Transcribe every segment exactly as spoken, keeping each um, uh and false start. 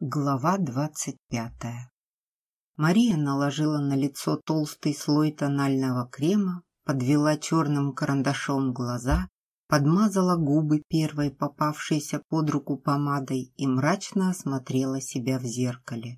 Глава двадцать пятая. Мария наложила на лицо толстый слой тонального крема, подвела черным карандашом глаза, подмазала губы первой попавшейся под руку помадой и мрачно осмотрела себя в зеркале.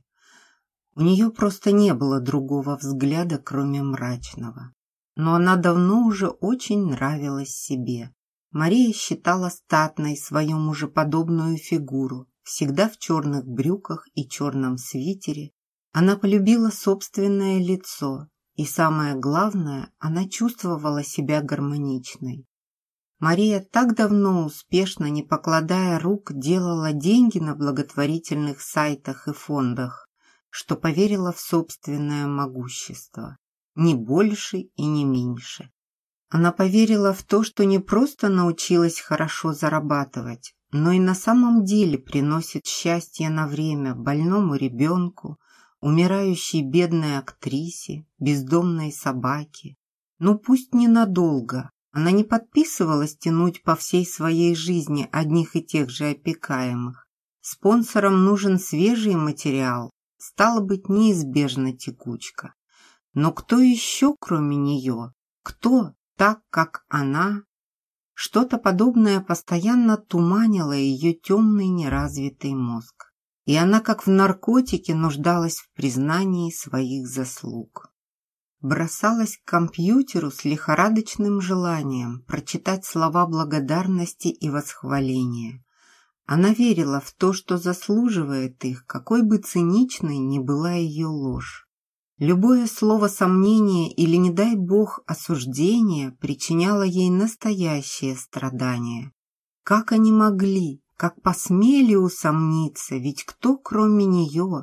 У нее просто не было другого взгляда, кроме мрачного. Но она давно уже очень нравилась себе. Мария считала статной свою мужеподобную фигуру, всегда в черных брюках и черном свитере. Она полюбила собственное лицо, и самое главное, она чувствовала себя гармоничной. Мария так давно успешно, не покладая рук, делала деньги на благотворительных сайтах и фондах, что поверила в собственное могущество, ни больше и не меньше. Она поверила в то, что не просто научилась хорошо зарабатывать, но и на самом деле приносит счастье на время больному ребенку, умирающей бедной актрисе, бездомной собаке. Ну пусть ненадолго. Она не подписывалась тянуть по всей своей жизни одних и тех же опекаемых. Спонсорам нужен свежий материал, стало быть, неизбежна текучка. Но кто еще, кроме нее? Кто, так как она? Что-то подобное постоянно туманило ее темный неразвитый мозг. И она, как в наркотике, нуждалась в признании своих заслуг. Бросалась к компьютеру с лихорадочным желанием прочитать слова благодарности и восхваления. Она верила в то, что заслуживает их, какой бы циничной ни была ее ложь. Любое слово сомнения или, не дай бог, осуждения причиняло ей настоящее страдание. Как они могли, как посмели усомниться, ведь кто, кроме нее?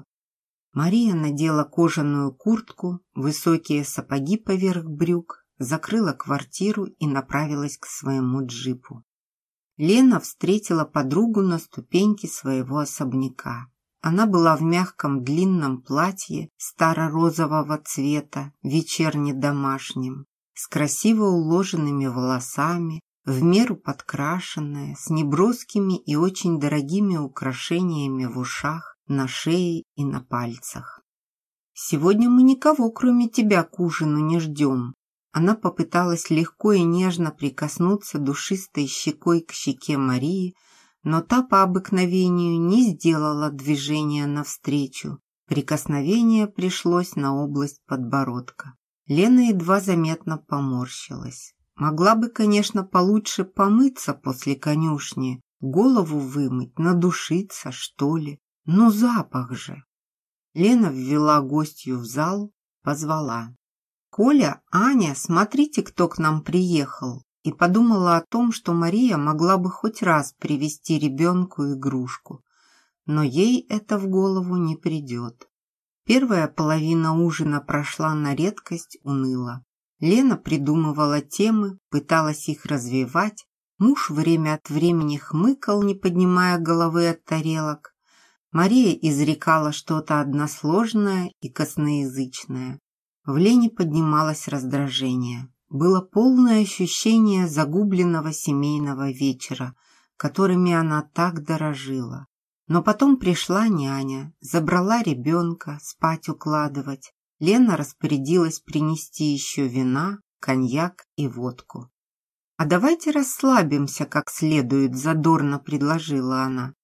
Мария надела кожаную куртку, высокие сапоги поверх брюк, закрыла квартиру и направилась к своему джипу. Лена встретила подругу на ступеньке своего особняка. Она была в мягком длинном платье старо-розового цвета, вечерне-домашнем, с красиво уложенными волосами, в меру подкрашенная, с неброскими и очень дорогими украшениями в ушах, на шее и на пальцах. «Сегодня мы никого, кроме тебя, к ужину не ждем». Она попыталась легко и нежно прикоснуться душистой щекой к щеке Марии, но та по обыкновению не сделала движения навстречу. Прикосновение пришлось на область подбородка. Лена едва заметно поморщилась. Могла бы, конечно, получше помыться после конюшни, голову вымыть, надушиться, что ли. Но запах же! Лена ввела гостью в зал, позвала. «Коля, Аня, смотрите, кто к нам приехал!» И подумала о том, что Мария могла бы хоть раз привезти ребенку игрушку. Но ей это в голову не придет. Первая половина ужина прошла на редкость уныло. Лена придумывала темы, пыталась их развивать. Муж время от времени хмыкал, не поднимая головы от тарелок. Мария изрекала что-то односложное и косноязычное. В Лене поднималось раздражение. Было полное ощущение загубленного семейного вечера, которыми она так дорожила. Но потом пришла няня, забрала ребенка, спать укладывать. Лена распорядилась принести еще вина, коньяк и водку. «А давайте расслабимся как следует», – задорно предложила она.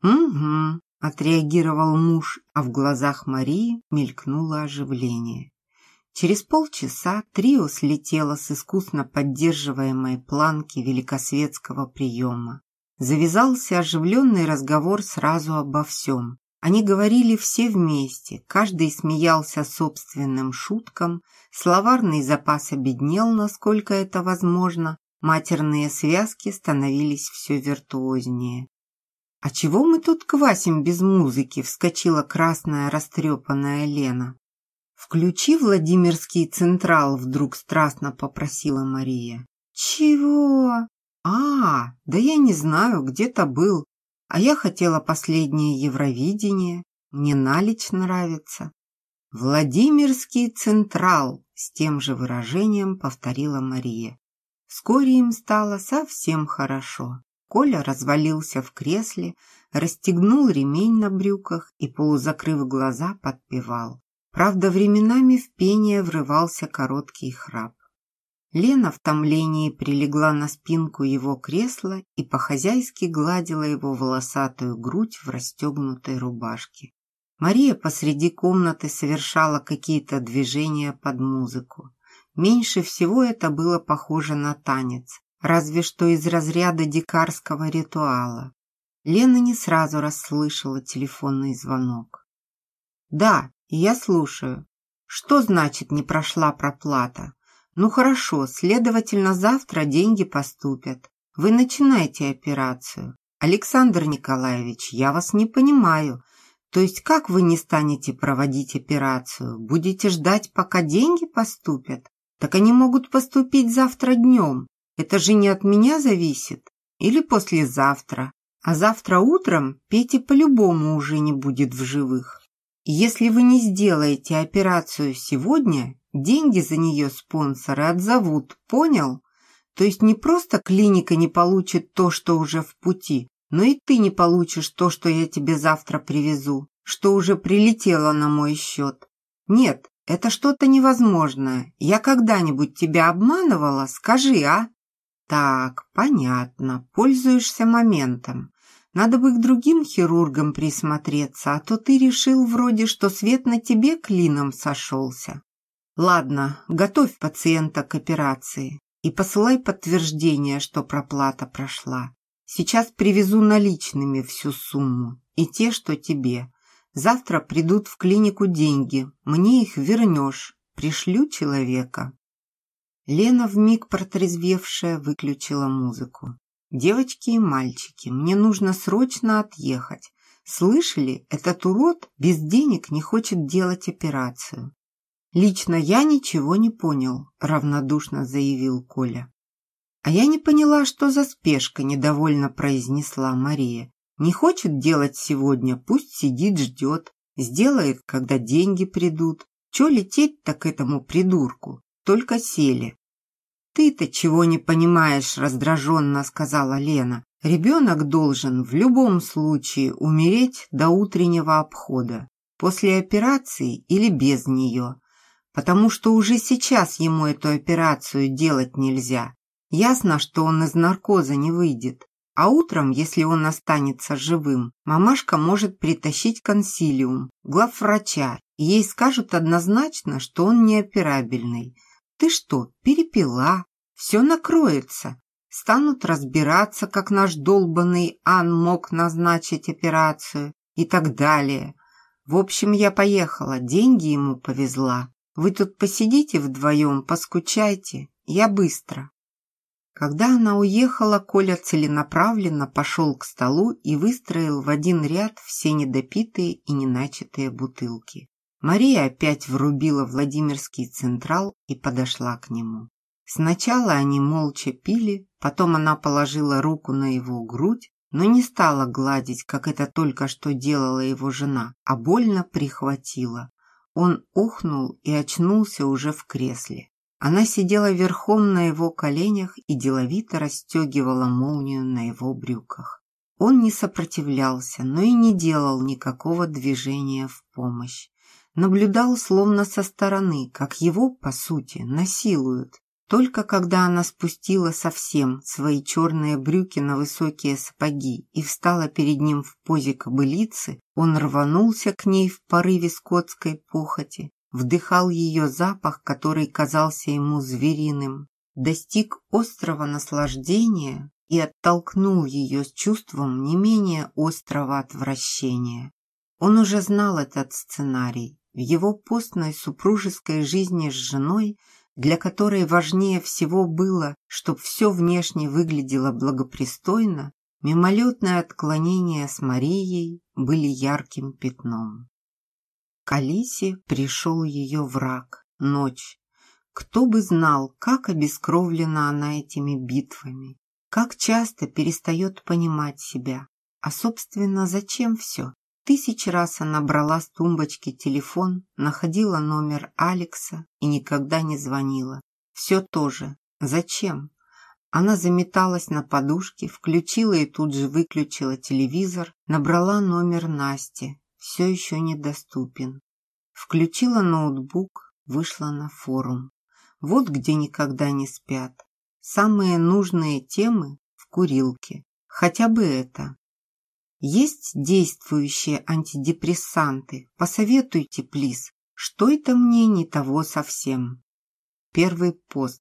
«Угу», – отреагировал муж, а в глазах Марии мелькнуло оживление. Через полчаса трио слетело с искусно поддерживаемой планки великосветского приема. Завязался оживленный разговор сразу обо всем. Они говорили все вместе, каждый смеялся собственным шуткам, словарный запас обеднел, насколько это возможно, матерные связки становились все виртуознее. «А чего мы тут квасим без музыки?» – вскочила красная растрепанная Лена. «Включи Владимирский Централ», – вдруг страстно попросила Мария. «Чего? А, да я не знаю, где-то был. А я хотела последнее Евровидение. Мне Налич нравится». «Владимирский Централ», – с тем же выражением повторила Мария. Вскоре им стало совсем хорошо. Коля развалился в кресле, расстегнул ремень на брюках и, полузакрыв глаза, подпевал. Правда, временами в пение врывался короткий храп. Лена в томлении прилегла на спинку его кресла и по-хозяйски гладила его волосатую грудь в расстегнутой рубашке. Мария посреди комнаты совершала какие-то движения под музыку. Меньше всего это было похоже на танец, разве что из разряда дикарского ритуала. Лена не сразу расслышала телефонный звонок. «Да, я слушаю. Что значит не прошла проплата? Ну хорошо, следовательно, завтра деньги поступят. Вы начинайте операцию. Александр Николаевич, я вас не понимаю. То есть как вы не станете проводить операцию? Будете ждать, пока деньги поступят? Так они могут поступить завтра днем. Это же не от меня зависит. Или послезавтра. А завтра утром Пети по-любому уже не будет в живых. Если вы не сделаете операцию сегодня, деньги за нее спонсоры отзовут, понял? То есть не просто клиника не получит то, что уже в пути, но и ты не получишь то, что я тебе завтра привезу, что уже прилетело на мой счет. Нет, это что-то невозможное. Я когда-нибудь тебя обманывала? Скажи, а? Так, понятно, пользуешься моментом. Надо бы к другим хирургам присмотреться, а то ты решил вроде, что свет на тебе клином сошелся. Ладно, готовь пациента к операции и посылай подтверждение, что проплата прошла. Сейчас привезу наличными всю сумму и те, что тебе. Завтра придут в клинику деньги, мне их вернешь, пришлю человека». Лена, вмиг протрезвевшая, выключила музыку. «Девочки и мальчики, мне нужно срочно отъехать. Слышали, этот урод без денег не хочет делать операцию». «Лично я ничего не понял», – равнодушно заявил Коля. «А я не поняла, что за спешка», – недовольно произнесла Мария. «Не хочет делать сегодня, пусть сидит, ждет. Сделает, когда деньги придут. Че лететь-то к этому придурку? Только сели». «Ты-то чего не понимаешь?» – раздраженно сказала Лена. «Ребенок должен в любом случае умереть до утреннего обхода, после операции или без нее, потому что уже сейчас ему эту операцию делать нельзя. Ясно, что он из наркоза не выйдет, а утром, если он останется живым, мамашка может притащить консилиум, главврача, и ей скажут однозначно, что он неоперабельный. Ты что, перепила? Все накроется. Станут разбираться, как наш долбанный Ан мог назначить операцию и так далее. В общем, я поехала, деньги ему повезла. Вы тут посидите вдвоем, поскучайте, я быстро». Когда она уехала, Коля целенаправленно пошел к столу и выстроил в один ряд все недопитые и неначатые бутылки. Мария опять врубила Владимирский Централ и подошла к нему. Сначала они молча пили, потом она положила руку на его грудь, но не стала гладить, как это только что делала его жена, а больно прихватила. Он охнул и очнулся уже в кресле. Она сидела верхом на его коленях и деловито расстегивала молнию на его брюках. Он не сопротивлялся, но и не делал никакого движения в помощь. Наблюдал словно со стороны, как его, по сути, насилуют. Только когда она спустила совсем свои черные брюки на высокие сапоги и встала перед ним в позе кобылицы, он рванулся к ней в порыве скотской похоти, вдыхал ее запах, который казался ему звериным, достиг острого наслаждения и оттолкнул ее с чувством не менее острого отвращения. Он уже знал этот сценарий. В его постной супружеской жизни с женой, для которой важнее всего было, чтобы все внешне выглядело благопристойно, мимолетные отклонения с Марией были ярким пятном. К Алисе пришел ее враг, ночь. Кто бы знал, как обескровлена она этими битвами, как часто перестает понимать себя. А, собственно, зачем все? Тысяч раз она брала с тумбочки телефон, находила номер Алекса и никогда не звонила. Все то же. Зачем? Она заметалась на подушке, включила и тут же выключила телевизор, набрала номер Насти, все еще недоступен. Включила ноутбук, вышла на форум. Вот где никогда не спят. Самые нужные темы в курилке. Хотя бы это. Есть действующие антидепрессанты? Посоветуйте, плиз. Что это мне не того совсем? Первый пост.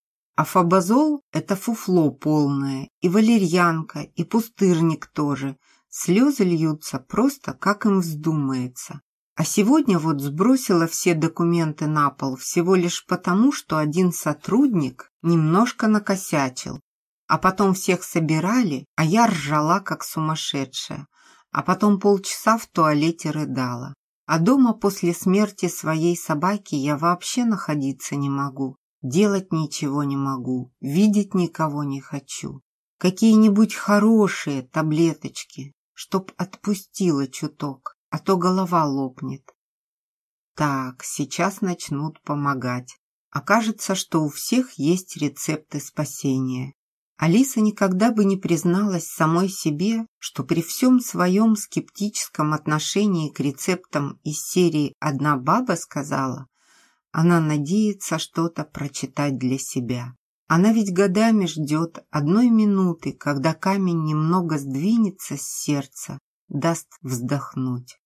Афобазол – это фуфло полное, и валерьянка, и пустырник тоже. Слезы льются просто, как им вздумается. А сегодня вот сбросила все документы на пол всего лишь потому, что один сотрудник немножко накосячил. А потом всех собирали, а я ржала, как сумасшедшая. А потом полчаса в туалете рыдала. А дома после смерти своей собаки я вообще находиться не могу. Делать ничего не могу, видеть никого не хочу. Какие-нибудь хорошие таблеточки, чтоб отпустила чуток, а то голова лопнет. Так, сейчас начнут помогать. Окажется, что у всех есть рецепты спасения. Алиса никогда бы не призналась самой себе, что при всем своем скептическом отношении к рецептам из серии «Одна баба сказала», она надеется что-то прочитать для себя. Она ведь годами ждет одной минуты, когда камень немного сдвинется с сердца, даст вздохнуть.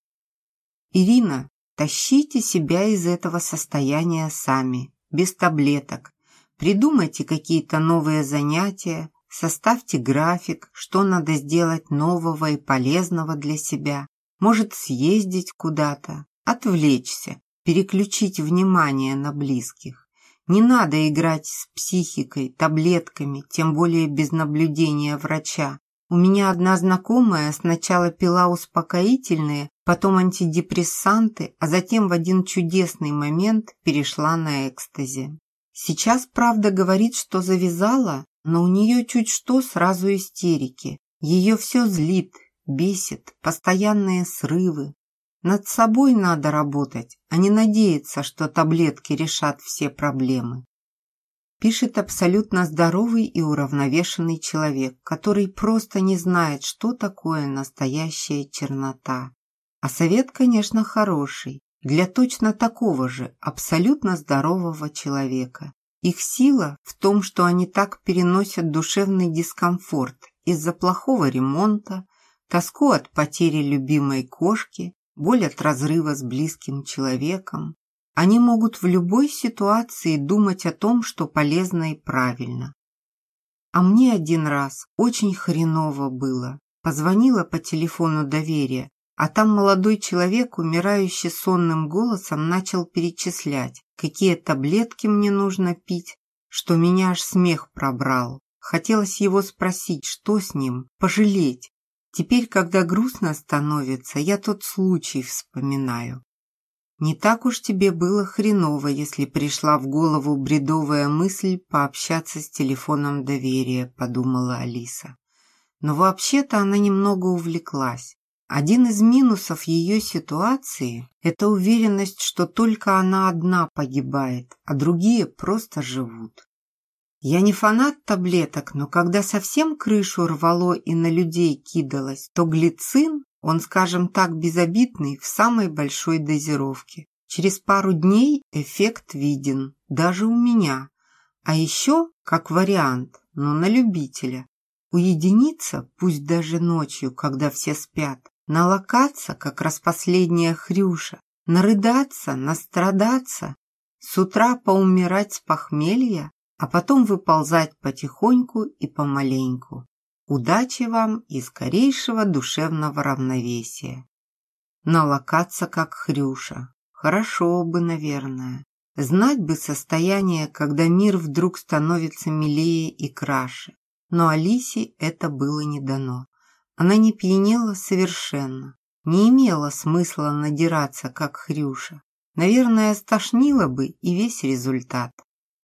Ирина, тащите себя из этого состояния сами, без таблеток. Придумайте какие-то новые занятия, составьте график, что надо сделать нового и полезного для себя. Может, съездить куда-то, отвлечься, переключить внимание на близких. Не надо играть с психикой, таблетками, тем более без наблюдения врача. У меня одна знакомая сначала пила успокоительные, потом антидепрессанты, а затем в один чудесный момент перешла на экстази. Сейчас, правда, говорит, что завязала, но у нее чуть что сразу истерики. Ее все злит, бесит, постоянные срывы. Над собой надо работать, а не надеяться, что таблетки решат все проблемы. Пишет абсолютно здоровый и уравновешенный человек, который просто не знает, что такое настоящая чернота. А совет, конечно, хороший. Для точно такого же, абсолютно здорового человека. Их сила в том, что они так переносят душевный дискомфорт из-за плохого ремонта, тоску от потери любимой кошки, боль от разрыва с близким человеком. Они могут в любой ситуации думать о том, что полезно и правильно. А мне один раз очень хреново было. Позвонила по телефону доверия, а там молодой человек, умирающий сонным голосом, начал перечислять, какие таблетки мне нужно пить, что меня аж смех пробрал. Хотелось его спросить, что с ним, пожалеть. Теперь, когда грустно становится, я тот случай вспоминаю. Не так уж тебе было хреново, если пришла в голову бредовая мысль пообщаться с телефоном доверия, подумала Алиса. Но вообще-то она немного увлеклась. Один из минусов ее ситуации – это уверенность, что только она одна погибает, а другие просто живут. Я не фанат таблеток, но когда совсем крышу рвало и на людей кидалось, то глицин, он, скажем так, безобидный в самой большой дозировке. Через пару дней эффект виден, даже у меня. А еще, как вариант, но на любителя, уединиться, пусть даже ночью, когда все спят, налокаться, как распоследняя Хрюша, нарыдаться, настрадаться, с утра поумирать с похмелья, а потом выползать потихоньку и помаленьку. Удачи вам и скорейшего душевного равновесия. Налокаться, как Хрюша. Хорошо бы, наверное. Знать бы состояние, когда мир вдруг становится милее и краше. Но Алисе это было не дано. Она не пьянела совершенно. Не имела смысла надираться, как Хрюша. Наверное, стошнило бы и весь результат.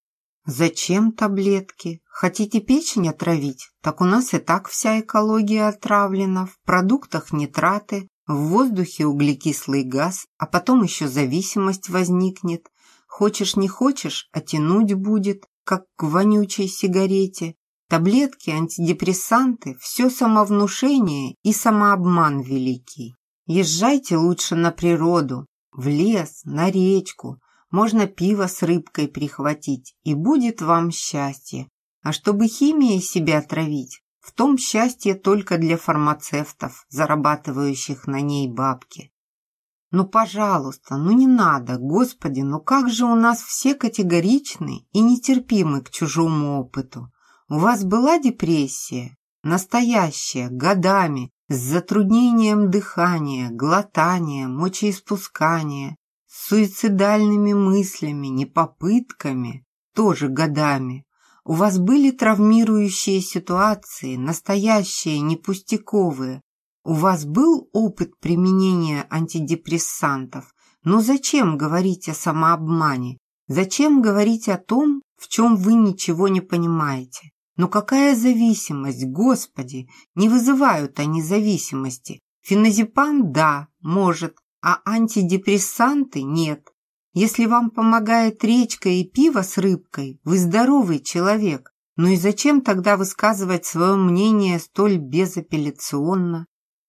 Зачем таблетки? Хотите печень отравить? Так у нас и так вся экология отравлена. В продуктах нитраты, в воздухе углекислый газ, а потом еще зависимость возникнет. Хочешь не хочешь, а тянуть будет, как к вонючей сигарете. Таблетки, антидепрессанты – все самовнушение и самообман великий. Езжайте лучше на природу, в лес, на речку. Можно пиво с рыбкой прихватить, и будет вам счастье. А чтобы химией себя травить, в том счастье только для фармацевтов, зарабатывающих на ней бабки. Ну, пожалуйста, ну не надо, Господи, ну как же у нас все категоричны и нетерпимы к чужому опыту. У вас была депрессия? Настоящая, годами, с затруднением дыхания, глотания, мочеиспускания, с суицидальными мыслями, не попытками, тоже годами. У вас были травмирующие ситуации, настоящие, не пустяковые. У вас был опыт применения антидепрессантов. Но зачем говорить о самообмане? Зачем говорить о том, в чем вы ничего не понимаете? Но какая зависимость, Господи? Не вызывают они зависимости. Феназепам – да, может, а антидепрессанты – нет. Если вам помогает речка и пиво с рыбкой, вы здоровый человек. Ну и зачем тогда высказывать свое мнение столь безапелляционно?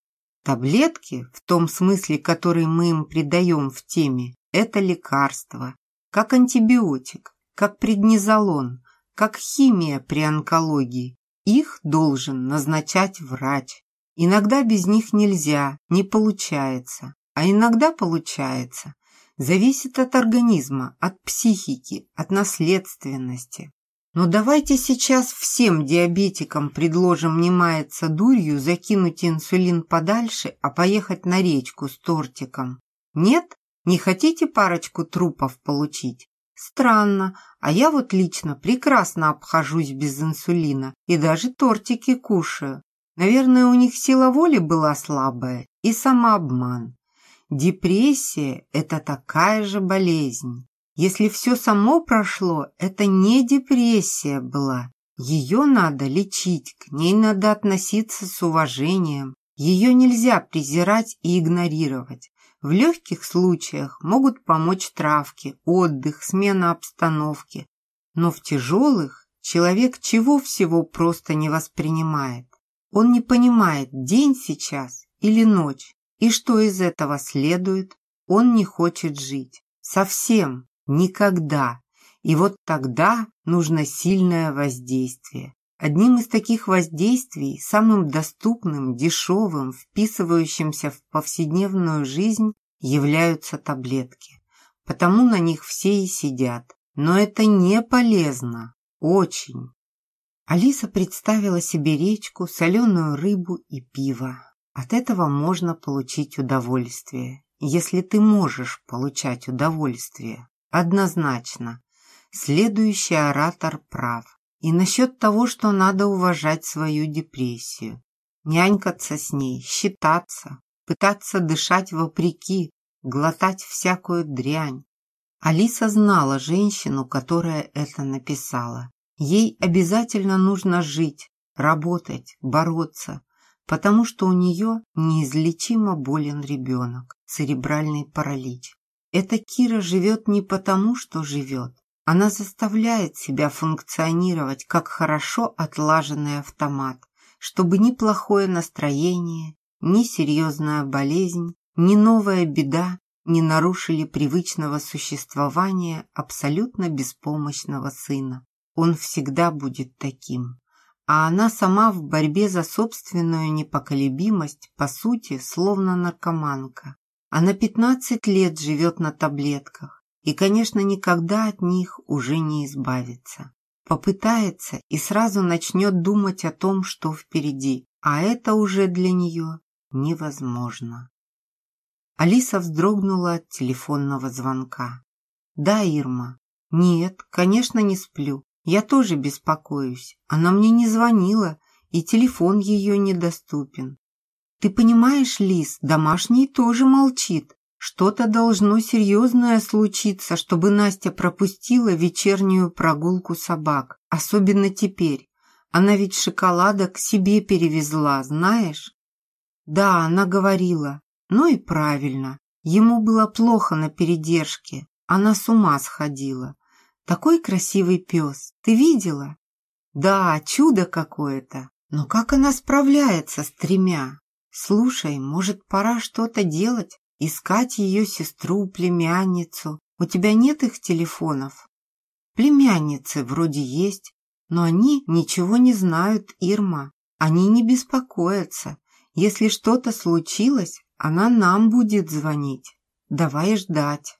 Таблетки, в том смысле, который мы им придаем в теме, это лекарство, как антибиотик, как преднизолон, как химия при онкологии. Их должен назначать врач. Иногда без них нельзя, не получается, а иногда получается. Зависит от организма, от психики, от наследственности. Но давайте сейчас всем диабетикам предложим не маяться дурью, закинуть инсулин подальше, а поехать на речку с тортиком. Нет? Не хотите парочку трупов получить? Странно, а я вот лично прекрасно обхожусь без инсулина и даже тортики кушаю. Наверное, у них сила воли была слабая и самообман. Депрессия – это такая же болезнь. Если все само прошло, это не депрессия была. Ее надо лечить, к ней надо относиться с уважением. Ее нельзя презирать и игнорировать. В легких случаях могут помочь травки, отдых, смена обстановки. Но в тяжелых человек чего всего просто не воспринимает. Он не понимает, день сейчас или ночь. И что из этого следует? Он не хочет жить. Совсем. Никогда. И вот тогда нужно сильное воздействие. Одним из таких воздействий, самым доступным, дешевым, вписывающимся в повседневную жизнь, являются таблетки. Потому на них все и сидят. Но это не полезно. Очень. Алиса представила себе речку, соленую рыбу и пиво. От этого можно получить удовольствие. Если ты можешь получать удовольствие. Однозначно. Следующий оратор прав. И насчет того, что надо уважать свою депрессию. Нянькаться с ней, считаться, пытаться дышать вопреки, глотать всякую дрянь. Алиса знала женщину, которая это написала. Ей обязательно нужно жить, работать, бороться, потому что у нее неизлечимо болен ребенок, церебральный паралич. Эта Кира живет не потому, что живет. Она заставляет себя функционировать как хорошо отлаженный автомат, чтобы ни плохое настроение, ни серьезная болезнь, ни новая беда не нарушили привычного существования абсолютно беспомощного сына. Он всегда будет таким. А она сама в борьбе за собственную непоколебимость, по сути, словно наркоманка. Она пятнадцать лет живет на таблетках. И, конечно, никогда от них уже не избавиться. Попытается и сразу начнет думать о том, что впереди, а это уже для нее невозможно. Алиса вздрогнула от телефонного звонка. «Да, Ирма». «Нет, конечно, не сплю. Я тоже беспокоюсь. Она мне не звонила, и телефон ее недоступен». «Ты понимаешь, Лиз, домашний тоже молчит. Что-то должно серьезное случиться, чтобы Настя пропустила вечернюю прогулку собак. Особенно теперь. Она ведь шоколадок себе перевезла, знаешь?» «Да, она говорила. Ну и правильно. Ему было плохо на передержке. Она с ума сходила. Такой красивый пес. Ты видела?» Да, чудо какое-то. Но как она справляется с тремя? Слушай, может, пора что-то делать? Искать ее сестру, племянницу. У тебя нет их телефонов? Племянницы вроде есть, но они ничего не знают, Ирма. Они не беспокоятся. Если что-то случилось, она нам будет звонить. Давай ждать.